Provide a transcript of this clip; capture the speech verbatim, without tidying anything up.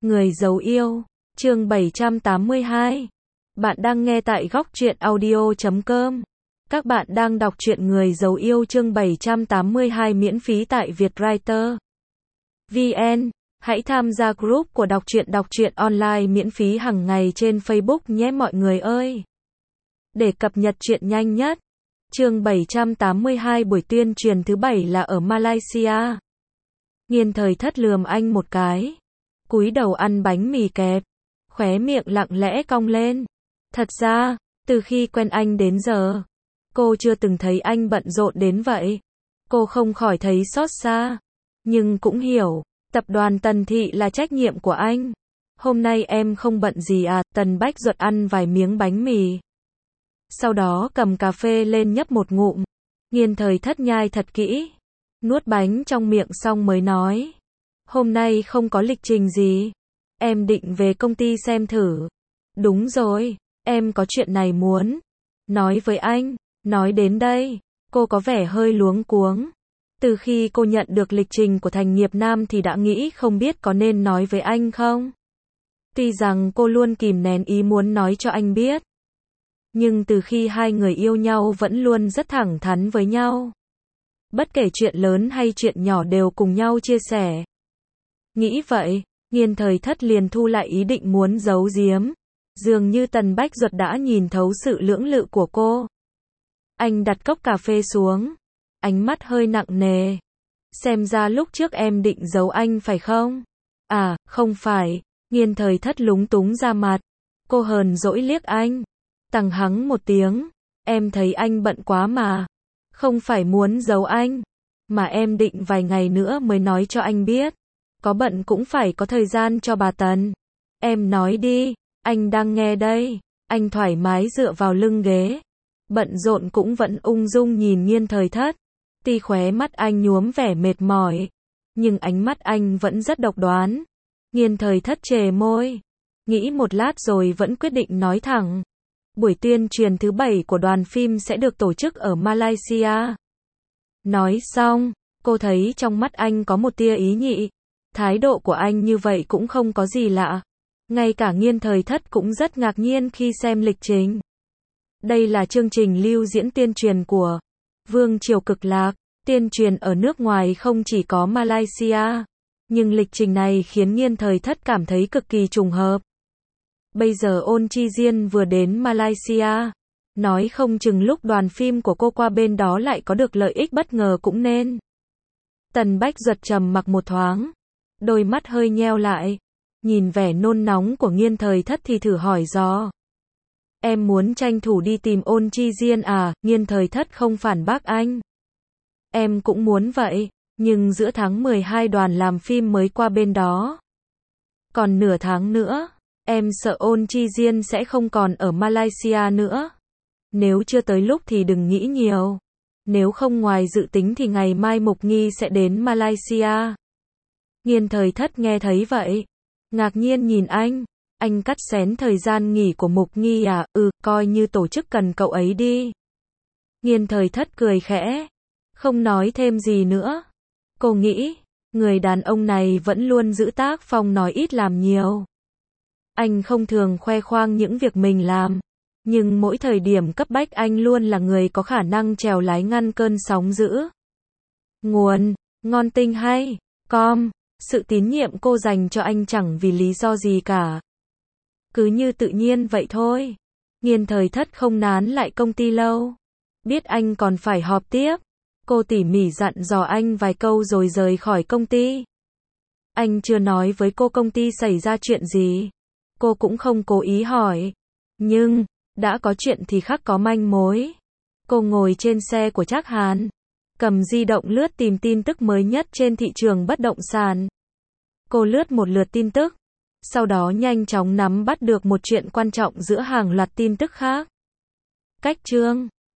Người giấu yêu, chương bảy trăm tám mươi hai. Bạn đang nghe tại góc truyện audio chấm com. Các bạn đang đọc truyện Người giấu yêu chương bảy trăm tám mươi hai miễn phí tại Vietwriter vê en. Hãy tham gia group của đọc truyện đọc truyện online miễn phí hàng ngày trên Facebook nhé mọi người ơi. Để cập nhật truyện nhanh nhất. Chương bảy trăm tám mươi hai buổi tuyên truyền thứ bảy là ở Malaysia. Nghiên Thời Thất lườm anh một cái, cúi đầu ăn bánh mì kẹp, khóe miệng lặng lẽ cong lên. Thật ra, từ khi quen anh đến giờ, cô chưa từng thấy anh bận rộn đến vậy. Cô không khỏi thấy xót xa, nhưng cũng hiểu, tập đoàn Tần Thị là trách nhiệm của anh. Hôm nay em không bận gì à? Tần Bách Duật ăn vài miếng bánh mì, sau đó cầm cà phê lên nhấp một ngụm. Nghiên Thời Thất nhai thật kỹ, nuốt bánh trong miệng xong mới nói. Hôm nay không có lịch trình gì. Em định về công ty xem thử. Đúng rồi, em có chuyện này muốn nói với anh. Nói đến đây, cô có vẻ hơi luống cuống. Từ khi cô nhận được lịch trình của Thành Nghiệp Nam thì đã nghĩ không biết có nên nói với anh không. Tuy rằng cô luôn kìm nén ý muốn nói cho anh biết, nhưng từ khi hai người yêu nhau vẫn luôn rất thẳng thắn với nhau. Bất kể chuyện lớn hay chuyện nhỏ đều cùng nhau chia sẻ. Nghĩ vậy, Nghiên Thời Thất liền thu lại ý định muốn giấu giếm. Dường như Tần Bách Duật đã nhìn thấu sự lưỡng lự của cô. Anh đặt cốc cà phê xuống, ánh mắt hơi nặng nề. Xem ra lúc trước em định giấu anh phải không? À, không phải. Nghiên Thời Thất lúng túng ra mặt. Cô hờn dỗi liếc anh, tằng hắng một tiếng. Em thấy anh bận quá mà. Không phải muốn giấu anh, mà em định vài ngày nữa mới nói cho anh biết. Có bận cũng phải có thời gian cho bà Tần. Em nói đi, anh đang nghe đây. Anh thoải mái dựa vào lưng ghế, bận rộn cũng vẫn ung dung nhìn Nghiên Thời Thất. Tuy khóe mắt anh nhuốm vẻ mệt mỏi, nhưng ánh mắt anh vẫn rất độc đoán. Nghiên Thời Thất chề môi, nghĩ một lát rồi vẫn quyết định nói thẳng. Buổi tuyên truyền thứ bảy của đoàn phim sẽ được tổ chức ở Malaysia. Nói xong, cô thấy trong mắt anh có một tia ý nhị. Thái độ của anh như vậy cũng không có gì lạ. Ngay cả Nghiên Thời Thất cũng rất ngạc nhiên khi xem lịch trình. Đây là chương trình lưu diễn tuyên truyền của Vương Triều Cực Lạc. Tuyên truyền ở nước ngoài không chỉ có Malaysia, nhưng lịch trình này khiến Nghiên Thời Thất cảm thấy cực kỳ trùng hợp. Bây giờ Ôn Chi Diên vừa đến Malaysia, nói không chừng lúc đoàn phim của cô qua bên đó lại có được lợi ích bất ngờ cũng nên. Tần Bách Duật trầm mặc một thoáng, đôi mắt hơi nheo lại, nhìn vẻ nôn nóng của Nghiên Thời Thất thì thử hỏi dò. Em muốn tranh thủ đi tìm Ôn Chi Diên à? Nghiên Thời Thất không phản bác anh. Em cũng muốn vậy, nhưng giữa tháng mười hai đoàn làm phim mới qua bên đó. Còn nửa tháng nữa, em sợ Ôn Chi Diên sẽ không còn ở Malaysia nữa. Nếu chưa tới lúc thì đừng nghĩ nhiều. Nếu không ngoài dự tính thì ngày mai Mục Nghi sẽ đến Malaysia. Nghiên Thời Thất nghe thấy vậy, ngạc nhiên nhìn anh. Anh cắt xén thời gian nghỉ của Mục Nghi à? Ừ, coi như tổ chức cần cậu ấy đi. Nghiên Thời Thất cười khẽ, không nói thêm gì nữa. Cô nghĩ, người đàn ông này vẫn luôn giữ tác phong nói ít làm nhiều. Anh không thường khoe khoang những việc mình làm, nhưng mỗi thời điểm cấp bách anh luôn là người có khả năng chèo lái ngăn cơn sóng dữ. Nguồn: Ngon Tinh Hay com. Sự tín nhiệm cô dành cho anh chẳng vì lý do gì cả, cứ như tự nhiên vậy thôi. Nghiên Thời Thất không nán lại công ty lâu, biết anh còn phải họp tiếp. Cô tỉ mỉ dặn dò anh vài câu rồi rời khỏi công ty. Anh chưa nói với cô công ty xảy ra chuyện gì, cô cũng không cố ý hỏi. Nhưng, đã có chuyện thì khắc có manh mối. Cô ngồi trên xe của Trác Hàn, cầm di động lướt tìm tin tức mới nhất trên thị trường bất động sản. Cô lướt một lượt tin tức, sau đó nhanh chóng nắm bắt được một chuyện quan trọng giữa hàng loạt tin tức khác. Cách chương